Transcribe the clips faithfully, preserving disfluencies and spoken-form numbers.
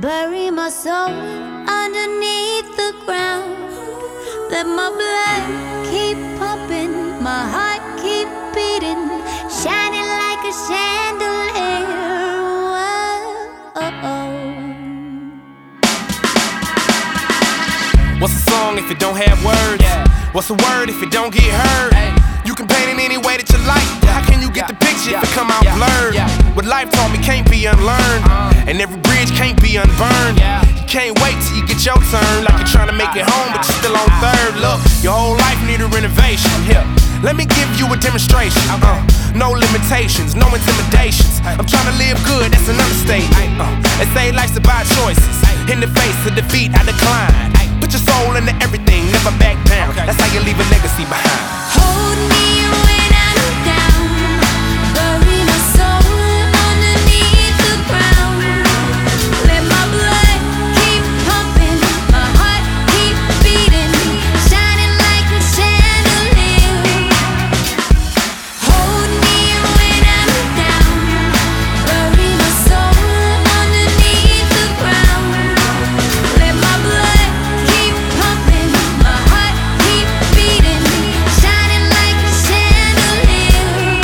Bury my soul underneath the ground. Let my blood keep pumping, my heart keep beating, shining like a chandelier. Whoa. What's a song if it don't have words? Yeah. What's a word if it don't get heard? Hey. You can paint it any way that you like. Yeah. How can you get yeah. the picture yeah. if it come out yeah. blurred? Yeah. What life taught me can't be unlearned, uh. and every bridge can't be unburned. Yeah. You can't wait till you get your turn, like you're trying to make it home, but you're still on third. Look, your whole life need a renovation. Here, let me give you a demonstration. Uh, no limitations, no intimidations. I'm trying to live good, that's an understatement. Uh, they say life's about choices. In the face of defeat, I decline. Put your soul into everything, never back down. That's how you leave a legacy behind. Hold me when I'm down. Bury my soul underneath the ground. Let my blood keep pumping, my heart keep beating, shining like a chandelier. Hold me when I'm down. Bury my soul underneath the ground. Let my blood keep pumping, my heart keep beating, shining like a chandelier.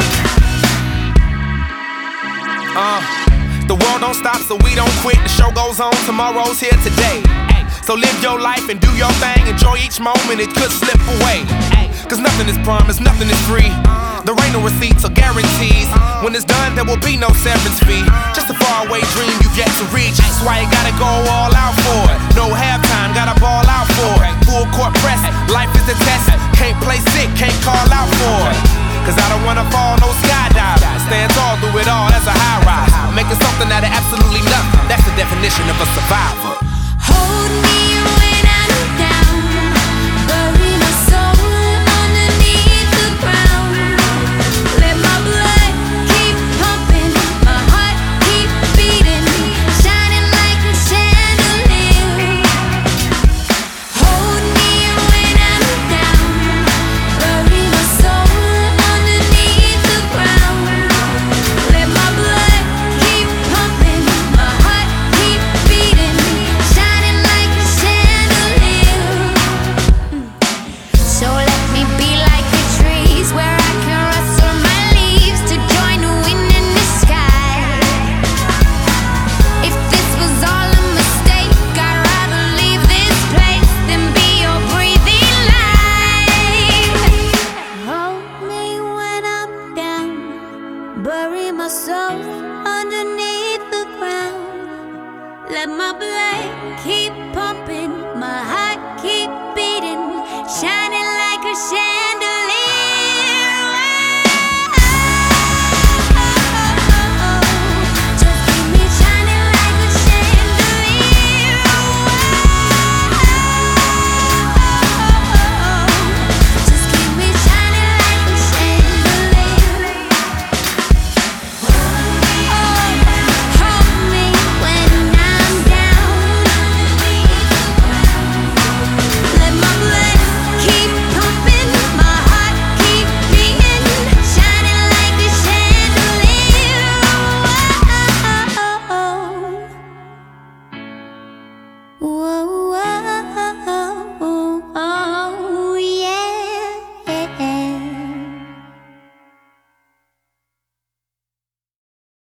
Uh, the world don't stop, so we don't quit. The show goes on, tomorrow's here today. So live your life and do your thing. Enjoy each moment, it could slip away. Cause nothing is promised, nothing is free. There ain't no receipts or guarantees. When it's done, there will be no severance fee. Just a faraway dream you've yet to reach. That's why you gotta go all out for it. No halftime, gotta ball out for it. Full court press, life is a test. Can't play sick, can't call out for it. Cause I don't wanna fall, no skydive. Stand tall through it all, that's a high rise. Making something out of absolutely nothing, that's the definition of a survivor. Hold me when I'm down. Bury my soul underneath the ground. Let my blood keep pumping, my heart keep beating, shining like a chandelier. Hold me when I'm down. Bury my soul underneath the ground. Let my blood keep pumping, my heart keep beating, shining like a chandelier. So let me be like the trees, where I can rustle my leaves to join the wind in the sky. If this was all a mistake, I'd rather leave this place than be your breathing life. Hold me when I'm down. Bury my soul underneath the ground. Let my blood keep pumping, my heart keep beating, shining like a chandelier.